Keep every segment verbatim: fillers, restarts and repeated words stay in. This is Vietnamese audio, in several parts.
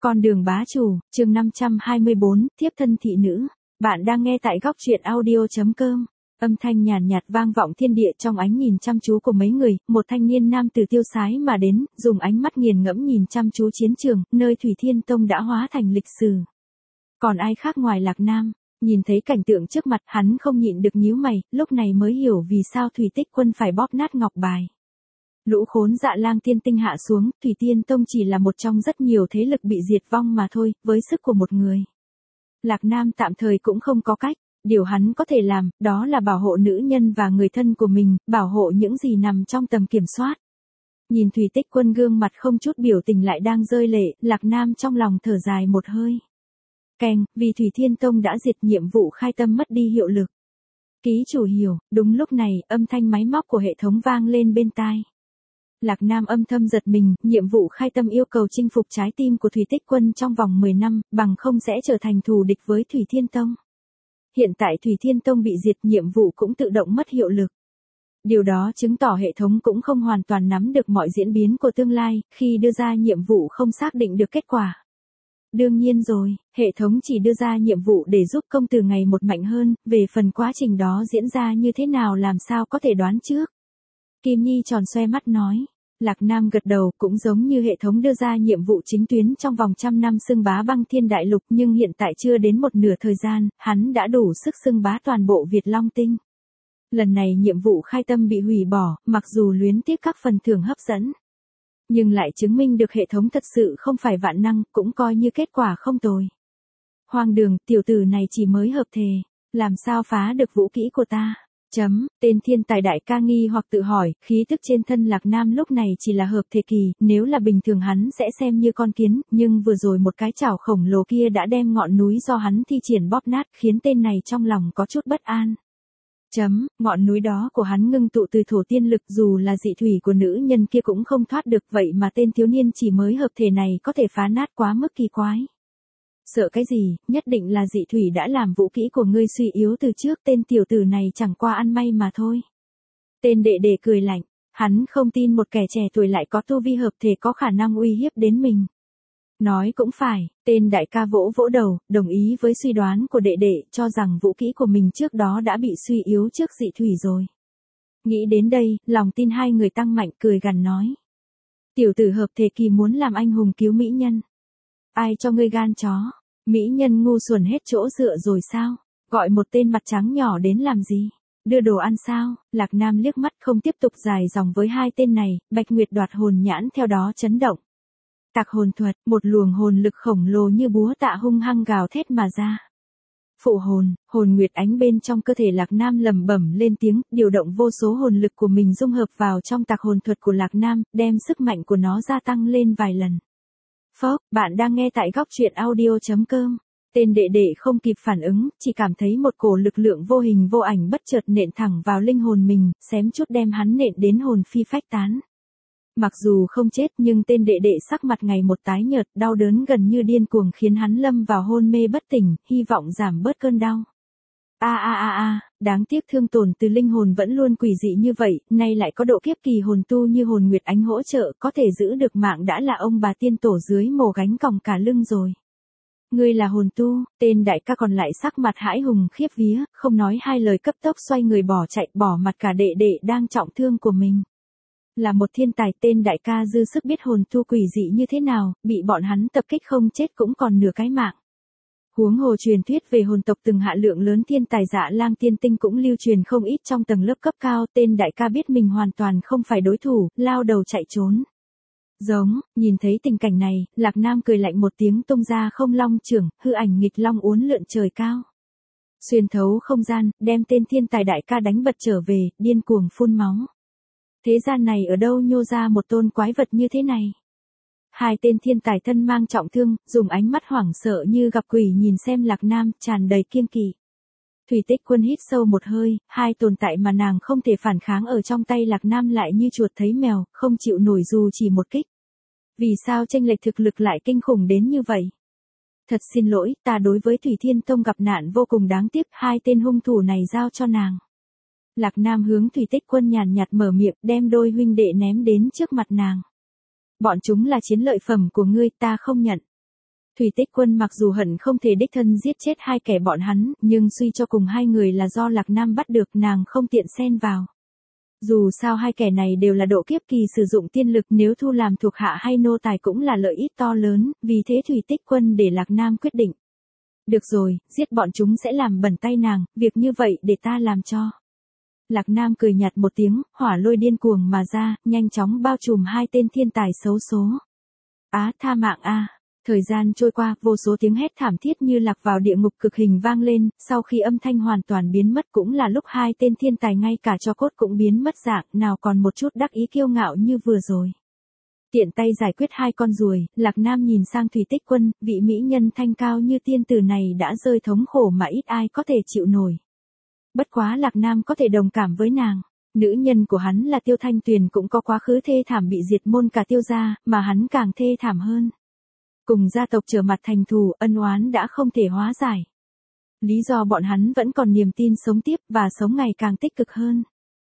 Con đường bá chủ, chương năm trăm hai mươi bốn, thiếp thân thị nữ. Bạn đang nghe tại góc truyện audio.com. Âm thanh nhàn nhạt vang vọng thiên địa trong ánh nhìn chăm chú của mấy người, một thanh niên nam từ tiêu sái mà đến, dùng ánh mắt nghiền ngẫm nhìn chăm chú chiến trường, nơi Thủy Thiên Tông đã hóa thành lịch sử. Còn ai khác ngoài Lạc Nam, nhìn thấy cảnh tượng trước mặt, hắn không nhịn được nhíu mày, lúc này mới hiểu vì sao Thủy Tích Quân phải bóp nát ngọc bài. Lũ khốn Dạ Lang tiên tinh hạ xuống, Thủy Thiên Tông chỉ là một trong rất nhiều thế lực bị diệt vong mà thôi, với sức của một người. Lạc Nam tạm thời cũng không có cách, điều hắn có thể làm, đó là bảo hộ nữ nhân và người thân của mình, bảo hộ những gì nằm trong tầm kiểm soát. Nhìn Thủy Tích Quân gương mặt không chút biểu tình lại đang rơi lệ, Lạc Nam trong lòng thở dài một hơi. Keng, vì Thủy Thiên Tông đã diệt, nhiệm vụ khai tâm mất đi hiệu lực. Ký chủ hiểu. Đúng lúc này, âm thanh máy móc của hệ thống vang lên bên tai. Lạc Nam âm thầm giật mình, nhiệm vụ khai tâm yêu cầu chinh phục trái tim của Thủy Tích Quân trong vòng mười năm, bằng không sẽ trở thành thù địch với Thủy Thiên Tông. Hiện tại Thủy Thiên Tông bị diệt, nhiệm vụ cũng tự động mất hiệu lực. Điều đó chứng tỏ hệ thống cũng không hoàn toàn nắm được mọi diễn biến của tương lai, khi đưa ra nhiệm vụ không xác định được kết quả. Đương nhiên rồi, hệ thống chỉ đưa ra nhiệm vụ để giúp công tử ngày một mạnh hơn, về phần quá trình đó diễn ra như thế nào làm sao có thể đoán trước. Kim Nhi tròn xoe mắt nói. Lạc Nam gật đầu, cũng giống như hệ thống đưa ra nhiệm vụ chính tuyến trong vòng trăm năm xưng bá băng thiên đại lục, nhưng hiện tại chưa đến một nửa thời gian, hắn đã đủ sức xưng bá toàn bộ Việt Long Tinh. Lần này nhiệm vụ khai tâm bị hủy bỏ, mặc dù luyến tiếc các phần thưởng hấp dẫn, nhưng lại chứng minh được hệ thống thật sự không phải vạn năng, cũng coi như kết quả không tồi. Hoang đường, tiểu tử này chỉ mới hợp thể, làm sao phá được vũ kỹ của ta? Chấm, tên thiên tài đại ca nghi hoặc tự hỏi, khí tức trên thân Lạc Nam lúc này chỉ là hợp thể kỳ, nếu là bình thường hắn sẽ xem như con kiến, nhưng vừa rồi một cái chảo khổng lồ kia đã đem ngọn núi do hắn thi triển bóp nát, khiến tên này trong lòng có chút bất an. Chấm, ngọn núi đó của hắn ngưng tụ từ thổ tiên lực, dù là dị thủy của nữ nhân kia cũng không thoát được, vậy mà tên thiếu niên chỉ mới hợp thể này có thể phá nát, quá mức kỳ quái. Sợ cái gì, nhất định là dị thủy đã làm vũ kỹ của ngươi suy yếu từ trước, tên tiểu tử này chẳng qua ăn may mà thôi. Tên đệ đệ cười lạnh, hắn không tin một kẻ trẻ tuổi lại có tu vi hợp thể có khả năng uy hiếp đến mình. Nói cũng phải, tên đại ca vỗ vỗ đầu, đồng ý với suy đoán của đệ đệ, cho rằng vũ kỹ của mình trước đó đã bị suy yếu trước dị thủy rồi. Nghĩ đến đây, lòng tin hai người tăng mạnh, cười gằn nói. Tiểu tử hợp thể kỳ muốn làm anh hùng cứu mỹ nhân. Ai cho ngươi gan chó? Mỹ nhân ngu xuẩn hết chỗ dựa rồi sao? Gọi một tên mặt trắng nhỏ đến làm gì? Đưa đồ ăn sao? Lạc Nam liếc mắt không tiếp tục dài dòng với hai tên này, Bạch Nguyệt đoạt hồn nhãn theo đó chấn động. Tạc hồn thuật, một luồng hồn lực khổng lồ như búa tạ hung hăng gào thét mà ra. Phụ hồn, hồn nguyệt ánh bên trong cơ thể Lạc Nam lẩm bẩm lên tiếng, điều động vô số hồn lực của mình dung hợp vào trong tạc hồn thuật của Lạc Nam, đem sức mạnh của nó gia tăng lên vài lần. Phốc, bạn đang nghe tại góc truyện audio.com. Tên đệ đệ không kịp phản ứng, chỉ cảm thấy một cổ lực lượng vô hình vô ảnh bất chợt nện thẳng vào linh hồn mình, xém chút đem hắn nện đến hồn phi phách tán. Mặc dù không chết nhưng tên đệ đệ sắc mặt ngày một tái nhợt, đau đớn gần như điên cuồng khiến hắn lâm vào hôn mê bất tỉnh, hy vọng giảm bớt cơn đau. A a a a, đáng tiếc thương tổn từ linh hồn vẫn luôn quỷ dị như vậy, nay lại có độ kiếp kỳ hồn tu như hồn nguyệt ánh hỗ trợ, có thể giữ được mạng đã là ông bà tiên tổ dưới mồ gánh còng cả lưng rồi. Ngươi là hồn tu, tên đại ca còn lại sắc mặt hãi hùng khiếp vía, không nói hai lời cấp tốc xoay người bỏ chạy, bỏ mặt cả đệ đệ đang trọng thương của mình. Là một thiên tài, tên đại ca dư sức biết hồn tu quỷ dị như thế nào, bị bọn hắn tập kích không chết cũng còn nửa cái mạng. Huống hồ truyền thuyết về hồn tộc từng hạ lượng lớn thiên tài Dạ Lang tiên tinh cũng lưu truyền không ít trong tầng lớp cấp cao, tên đại ca biết mình hoàn toàn không phải đối thủ, lao đầu chạy trốn. Giống, nhìn thấy tình cảnh này, Lạc Nam cười lạnh một tiếng tung ra không long chưởng, hư ảnh nghịch long uốn lượn trời cao. Xuyên thấu không gian, đem tên thiên tài đại ca đánh bật trở về, điên cuồng phun máu. Thế gian này ở đâu nhô ra một tôn quái vật như thế này? Hai tên thiên tài thân mang trọng thương, dùng ánh mắt hoảng sợ như gặp quỷ nhìn xem Lạc Nam, tràn đầy kiêng kỵ. Thủy Tích Quân hít sâu một hơi, hai tồn tại mà nàng không thể phản kháng ở trong tay Lạc Nam lại như chuột thấy mèo, không chịu nổi dù chỉ một kích. Vì sao chênh lệch thực lực lại kinh khủng đến như vậy? Thật xin lỗi, ta đối với Thủy Thiên Tông gặp nạn vô cùng đáng tiếc, hai tên hung thủ này giao cho nàng. Lạc Nam hướng Thủy Tích Quân nhàn nhạt mở miệng, đem đôi huynh đệ ném đến trước mặt nàng. Bọn chúng là chiến lợi phẩm của ngươi, ta không nhận. Thủy Tích Quân mặc dù hận không thể đích thân giết chết hai kẻ bọn hắn, nhưng suy cho cùng hai người là do Lạc Nam bắt được, nàng không tiện xen vào. Dù sao hai kẻ này đều là độ kiếp kỳ sử dụng tiên lực, nếu thu làm thuộc hạ hay nô tài cũng là lợi ích to lớn, vì thế Thủy Tích Quân để Lạc Nam quyết định. Được rồi, giết bọn chúng sẽ làm bẩn tay nàng, việc như vậy để ta làm cho. Lạc Nam cười nhạt một tiếng, hỏa lôi điên cuồng mà ra, nhanh chóng bao trùm hai tên thiên tài xấu số. Á, tha mạng a! Thời gian trôi qua, vô số tiếng hét thảm thiết như lạc vào địa ngục cực hình vang lên, sau khi âm thanh hoàn toàn biến mất cũng là lúc hai tên thiên tài ngay cả tro cốt cũng biến mất dạng, nào còn một chút đắc ý kiêu ngạo như vừa rồi. Tiện tay giải quyết hai con ruồi, Lạc Nam nhìn sang Thủy Tích Quân, vị mỹ nhân thanh cao như tiên tử này đã rơi thống khổ mà ít ai có thể chịu nổi. Bất quá Lạc Nam có thể đồng cảm với nàng. Nữ nhân của hắn là Tiêu Thanh Tuyền cũng có quá khứ thê thảm bị diệt môn cả Tiêu gia, mà hắn càng thê thảm hơn. Cùng gia tộc trở mặt thành thù, ân oán đã không thể hóa giải. Lý do bọn hắn vẫn còn niềm tin sống tiếp và sống ngày càng tích cực hơn.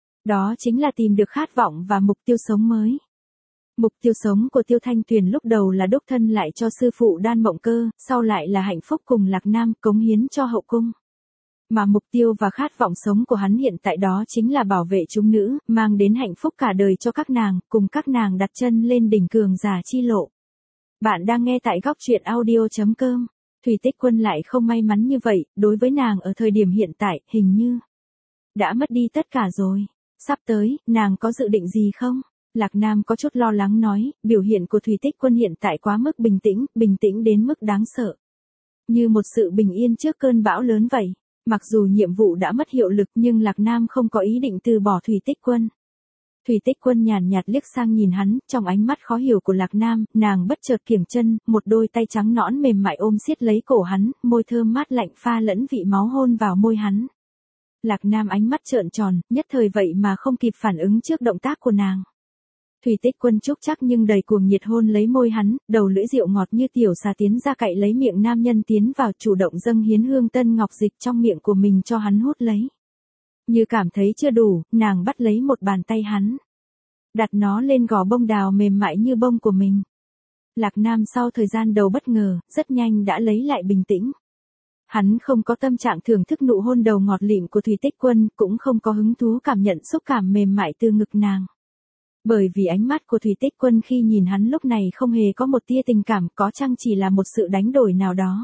Đó chính là tìm được khát vọng và mục tiêu sống mới. Mục tiêu sống của Tiêu Thanh Tuyền lúc đầu là đúc thân lại cho sư phụ Đan Mộng Cơ, sau lại là hạnh phúc cùng Lạc Nam cống hiến cho hậu cung. Mà mục tiêu và khát vọng sống của hắn hiện tại đó chính là bảo vệ chúng nữ, mang đến hạnh phúc cả đời cho các nàng, cùng các nàng đặt chân lên đỉnh cường giả chi lộ. Bạn đang nghe tại góc truyện audio chấm com. Thủy Tích Quân lại không may mắn như vậy, đối với nàng ở thời điểm hiện tại, hình như đã mất đi tất cả rồi. Sắp tới, nàng có dự định gì không? Lạc Nam có chút lo lắng nói, biểu hiện của Thủy Tích Quân hiện tại quá mức bình tĩnh, bình tĩnh đến mức đáng sợ. Như một sự bình yên trước cơn bão lớn vậy. Mặc dù nhiệm vụ đã mất hiệu lực nhưng Lạc Nam không có ý định từ bỏ Thủy Tích Quân. Thủy Tích Quân nhàn nhạt liếc sang nhìn hắn, trong ánh mắt khó hiểu của Lạc Nam, nàng bất chợt kiềng chân, một đôi tay trắng nõn mềm mại ôm siết lấy cổ hắn, môi thơm mát lạnh pha lẫn vị máu hôn vào môi hắn. Lạc Nam ánh mắt trợn tròn, nhất thời vậy mà không kịp phản ứng trước động tác của nàng. Thủy Tích Quân chúc chắc nhưng đầy cuồng nhiệt hôn lấy môi hắn, đầu lưỡi rượu ngọt như tiểu xà tiến ra cậy lấy miệng nam nhân tiến vào, chủ động dâng hiến hương tân ngọc dịch trong miệng của mình cho hắn hút lấy. Như cảm thấy chưa đủ, nàng bắt lấy một bàn tay hắn, đặt nó lên gò bông đào mềm mại như bông của mình. Lạc Nam sau thời gian đầu bất ngờ, rất nhanh đã lấy lại bình tĩnh. Hắn không có tâm trạng thưởng thức nụ hôn đầu ngọt lịm của Thủy Tích Quân, cũng không có hứng thú cảm nhận xúc cảm mềm mại từ ngực nàng. Bởi vì ánh mắt của Thủy Tích Quân khi nhìn hắn lúc này không hề có một tia tình cảm, có chăng chỉ là một sự đánh đổi nào đó.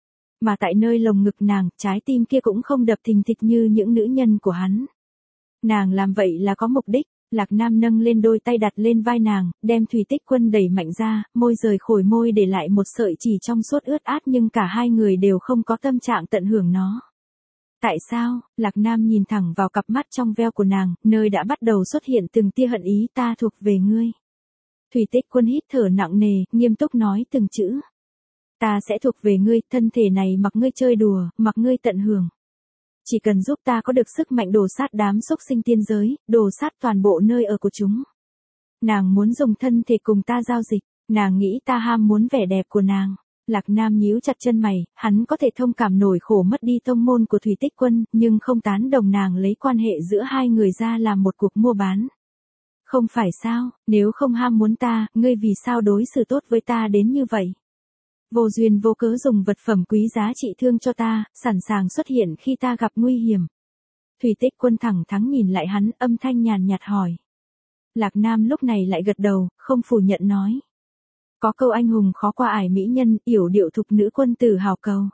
Mà tại nơi lồng ngực nàng, trái tim kia cũng không đập thình thịch như những nữ nhân của hắn. Nàng làm vậy là có mục đích. Lạc Nam nâng lên đôi tay đặt lên vai nàng, đem Thủy Tích Quân đẩy mạnh ra, môi rời khổi môi để lại một sợi chỉ trong suốt ướt át, nhưng cả hai người đều không có tâm trạng tận hưởng nó. Tại sao? Lạc Nam nhìn thẳng vào cặp mắt trong veo của nàng, nơi đã bắt đầu xuất hiện từng tia hận ý, ta thuộc về ngươi. Thủy Tích Quân hít thở nặng nề, nghiêm túc nói từng chữ. Ta sẽ thuộc về ngươi, thân thể này mặc ngươi chơi đùa, mặc ngươi tận hưởng. Chỉ cần giúp ta có được sức mạnh đổ sát đám xúc sinh tiên giới, đổ sát toàn bộ nơi ở của chúng. Nàng muốn dùng thân thể cùng ta giao dịch, nàng nghĩ ta ham muốn vẻ đẹp của nàng. Lạc Nam nhíu chặt chân mày, hắn có thể thông cảm nổi khổ mất đi tông môn của Thủy Tích Quân, nhưng không tán đồng nàng lấy quan hệ giữa hai người ra làm một cuộc mua bán. Không phải sao, nếu không ham muốn ta, ngươi vì sao đối xử tốt với ta đến như vậy? Vô duyên vô cớ dùng vật phẩm quý giá trị thương cho ta, sẵn sàng xuất hiện khi ta gặp nguy hiểm. Thủy Tích Quân thẳng thắn nhìn lại hắn, âm thanh nhàn nhạt hỏi. Lạc Nam lúc này lại gật đầu, không phủ nhận nói. Có câu anh hùng khó qua ải mỹ nhân, yểu điệu thục nữ quân tử hào cầu.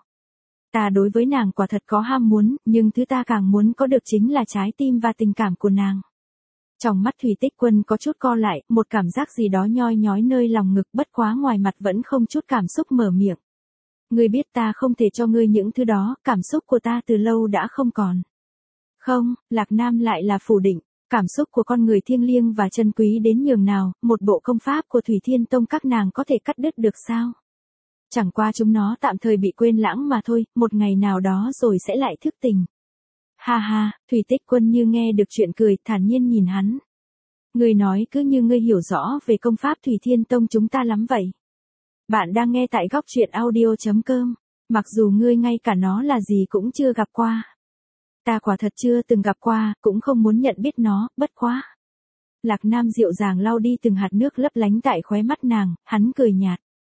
Ta đối với nàng quả thật có ham muốn, nhưng thứ ta càng muốn có được chính là trái tim và tình cảm của nàng. Trong mắt Thủy Tích Quân có chút co lại, một cảm giác gì đó nhoi nhói nơi lòng ngực, bất quá ngoài mặt vẫn không chút cảm xúc mở miệng. Ngươi biết ta không thể cho ngươi những thứ đó, cảm xúc của ta từ lâu đã không còn. Không, Lạc Nam lại là phủ định, cảm xúc của con người thiêng liêng và chân quý đến nhường nào, một bộ công pháp của Thủy Thiên Tông các nàng có thể cắt đứt được sao? Chẳng qua chúng nó tạm thời bị quên lãng mà thôi, một ngày nào đó rồi sẽ lại thức tỉnh. Ha ha, Thủy Tích Quân như nghe được chuyện cười, thản nhiên nhìn hắn. Ngươi nói cứ như ngươi hiểu rõ về công pháp Thủy Thiên Tông chúng ta lắm vậy. Bạn đang nghe tại góc truyện audio chấm com, mặc dù ngươi ngay cả nó là gì cũng chưa gặp qua. Ta quả thật chưa từng gặp qua, cũng không muốn nhận biết nó, bất quá. Lạc Nam dịu dàng lau đi từng hạt nước lấp lánh tại khóe mắt nàng, hắn cười nhạt.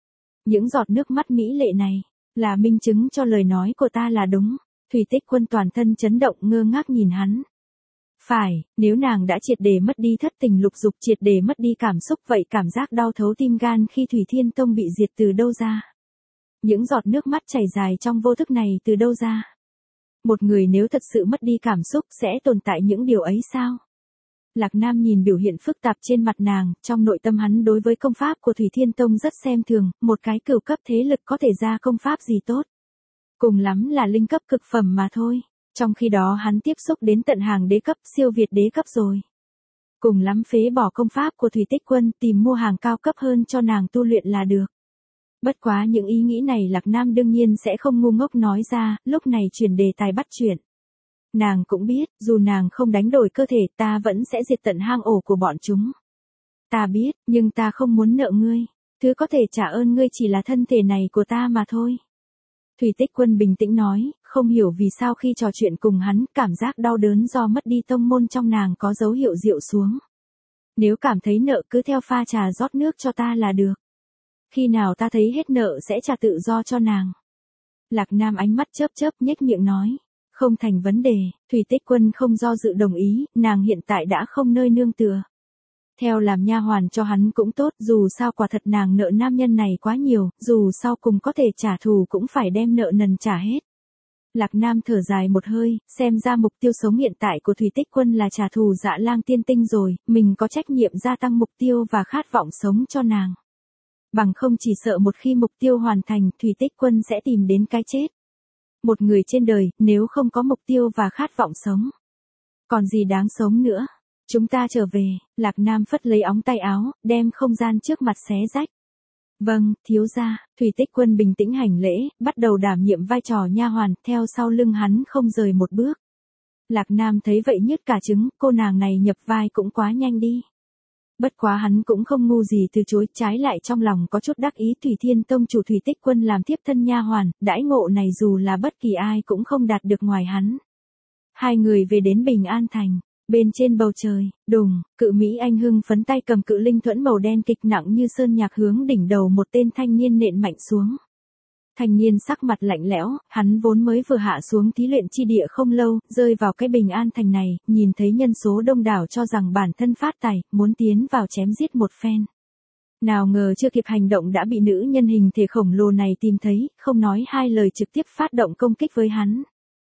Những giọt nước mắt mỹ lệ này, là minh chứng cho lời nói của ta là đúng. Thủy Tích Quân toàn thân chấn động ngơ ngác nhìn hắn. Phải, nếu nàng đã triệt để mất đi thất tình lục dục, triệt để mất đi cảm xúc, vậy cảm giác đau thấu tim gan khi Thủy Thiên Tông bị diệt từ đâu ra? Những giọt nước mắt chảy dài trong vô thức này từ đâu ra? Một người nếu thật sự mất đi cảm xúc sẽ tồn tại những điều ấy sao? Lạc Nam nhìn biểu hiện phức tạp trên mặt nàng, trong nội tâm hắn đối với công pháp của Thủy Thiên Tông rất xem thường, một cái cửu cấp thế lực có thể ra công pháp gì tốt. Cùng lắm là linh cấp cực phẩm mà thôi, trong khi đó hắn tiếp xúc đến tận hàng đế cấp, siêu việt đế cấp rồi. Cùng lắm phế bỏ công pháp của Thủy Tích Quân, tìm mua hàng cao cấp hơn cho nàng tu luyện là được. Bất quá những ý nghĩ này Lạc Nam đương nhiên sẽ không ngu ngốc nói ra, lúc này chuyển đề tài bắt chuyện. Nàng cũng biết, dù nàng không đánh đổi cơ thể, ta vẫn sẽ diệt tận hang ổ của bọn chúng. Ta biết, nhưng ta không muốn nợ ngươi. Thứ có thể trả ơn ngươi chỉ là thân thể này của ta mà thôi. Thủy Tích Quân bình tĩnh nói, không hiểu vì sao khi trò chuyện cùng hắn, cảm giác đau đớn do mất đi tông môn trong nàng có dấu hiệu dịu xuống. Nếu cảm thấy nợ cứ theo pha trà rót nước cho ta là được. Khi nào ta thấy hết nợ sẽ trả tự do cho nàng. Lạc Nam ánh mắt chớp chớp nhếch miệng nói. Không thành vấn đề, Thủy Tích Quân không do dự đồng ý, nàng hiện tại đã không nơi nương tựa. Theo làm nha hoàn cho hắn cũng tốt, dù sao quả thật nàng nợ nam nhân này quá nhiều, dù sau cùng có thể trả thù cũng phải đem nợ nần trả hết. Lạc Nam thở dài một hơi, xem ra mục tiêu sống hiện tại của Thủy Tích Quân là trả thù Dạ Lang tiên tinh rồi, mình có trách nhiệm gia tăng mục tiêu và khát vọng sống cho nàng. Bằng không chỉ sợ một khi mục tiêu hoàn thành, Thủy Tích Quân sẽ tìm đến cái chết. Một người trên đời, nếu không có mục tiêu và khát vọng sống, còn gì đáng sống nữa. Chúng ta trở về, Lạc Nam phất lấy ống tay áo, đem không gian trước mặt xé rách. Vâng, thiếu gia. Thủy Tích Quân bình tĩnh hành lễ, bắt đầu đảm nhiệm vai trò nha hoàn, theo sau lưng hắn không rời một bước. Lạc Nam thấy vậy nhứt cả trứng, cô nàng này nhập vai cũng quá nhanh đi. Bất quá hắn cũng không ngu gì từ chối, trái lại trong lòng có chút đắc ý. Thủy Thiên Tông chủ Thủy Tích Quân làm tiếp thân nha hoàn, đãi ngộ này dù là bất kỳ ai cũng không đạt được ngoài hắn. Hai người về đến Bình An Thành, bên trên bầu trời, đùng, cự Mỹ Anh hưng phấn tay cầm cự linh thuẫn màu đen kịch nặng như sơn nhạc hướng đỉnh đầu một tên thanh niên nện mạnh xuống. Thanh niên sắc mặt lạnh lẽo, hắn vốn mới vừa hạ xuống thí luyện chi địa không lâu, rơi vào cái Bình An Thành này, nhìn thấy nhân số đông đảo cho rằng bản thân phát tài, muốn tiến vào chém giết một phen. Nào ngờ chưa kịp hành động đã bị nữ nhân hình thể khổng lồ này tìm thấy, không nói hai lời trực tiếp phát động công kích với hắn.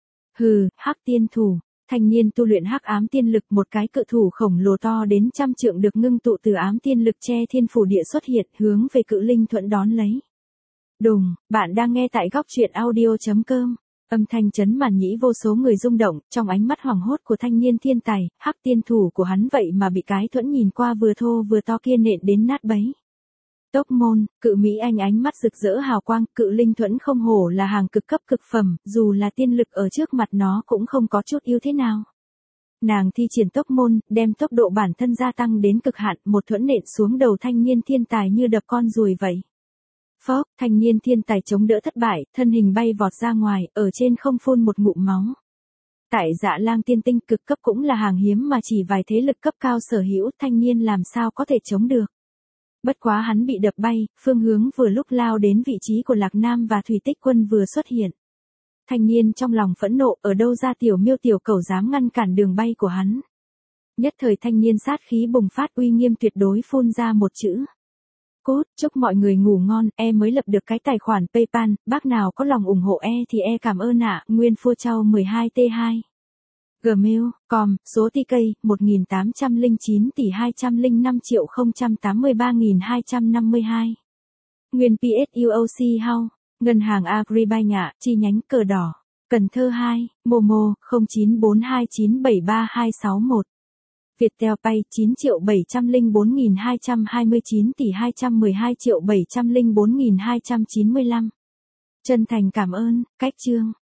Hừ, Hắc Tiên Thủ. Thanh niên tu luyện hắc ám tiên lực, một cái cự thủ khổng lồ to đến trăm trượng được ngưng tụ từ ám tiên lực che thiên phủ địa xuất hiện, hướng về cự linh thuẫn đón lấy. Đùng, bạn đang nghe tại góc truyện audio chấm com. Âm thanh chấn màn nhĩ vô số người rung động, trong ánh mắt hoảng hốt của thanh niên thiên tài, hắc tiên thủ của hắn vậy mà bị cái thuẫn nhìn qua vừa thô vừa to kia nện đến nát bấy. Tốc môn, cự Mỹ Anh ánh mắt rực rỡ hào quang, cự linh thuẫn không hổ là hàng cực cấp cực phẩm, dù là tiên lực ở trước mặt nó cũng không có chút ưu thế nào. Nàng thi triển tốc môn, đem tốc độ bản thân gia tăng đến cực hạn, một thuẫn nện xuống đầu thanh niên thiên tài như đập con ruồi vậy. Phốc, thanh niên thiên tài chống đỡ thất bại, thân hình bay vọt ra ngoài, ở trên không phun một ngụm máu. Tại Dạ Lang tiên tinh cực cấp cũng là hàng hiếm mà chỉ vài thế lực cấp cao sở hữu, thanh niên làm sao có thể chống được. Bất quá hắn bị đập bay, phương hướng vừa lúc lao đến vị trí của Lạc Nam và Thủy Tích Quân vừa xuất hiện. Thanh niên trong lòng phẫn nộ, ở đâu ra tiểu miêu tiểu cẩu dám ngăn cản đường bay của hắn. Nhất thời thanh niên sát khí bùng phát, uy nghiêm tuyệt đối phun ra một chữ. Cốt, chúc mọi người ngủ ngon, e mới lập được cái tài khoản PayPal, bác nào có lòng ủng hộ e thì e cảm ơn ạ, Nguyên Phua Châu mười hai T hai. Gmail, com, số tê ca, một nghìn tám trăm lẻ chín tỷ hai trăm lẻ năm triệu không trăm tám mươi ba nghìn hai trăm năm mươi hai. Nguyên pê ét u ô xê House, Ngân hàng Agribank ạ, chi nhánh Cờ Đỏ, Cần Thơ hai, Momo, không chín bốn hai chín bảy ba hai sáu một. Viettel Pay chín triệu bảy trăm lẻ bốn nghìn hai trăm hai mươi chín tỷ hai trăm mười hai triệu bảy trăm lẻ bốn nghìn hai trăm chín mươi lăm. Chân thành cảm ơn, cách chương.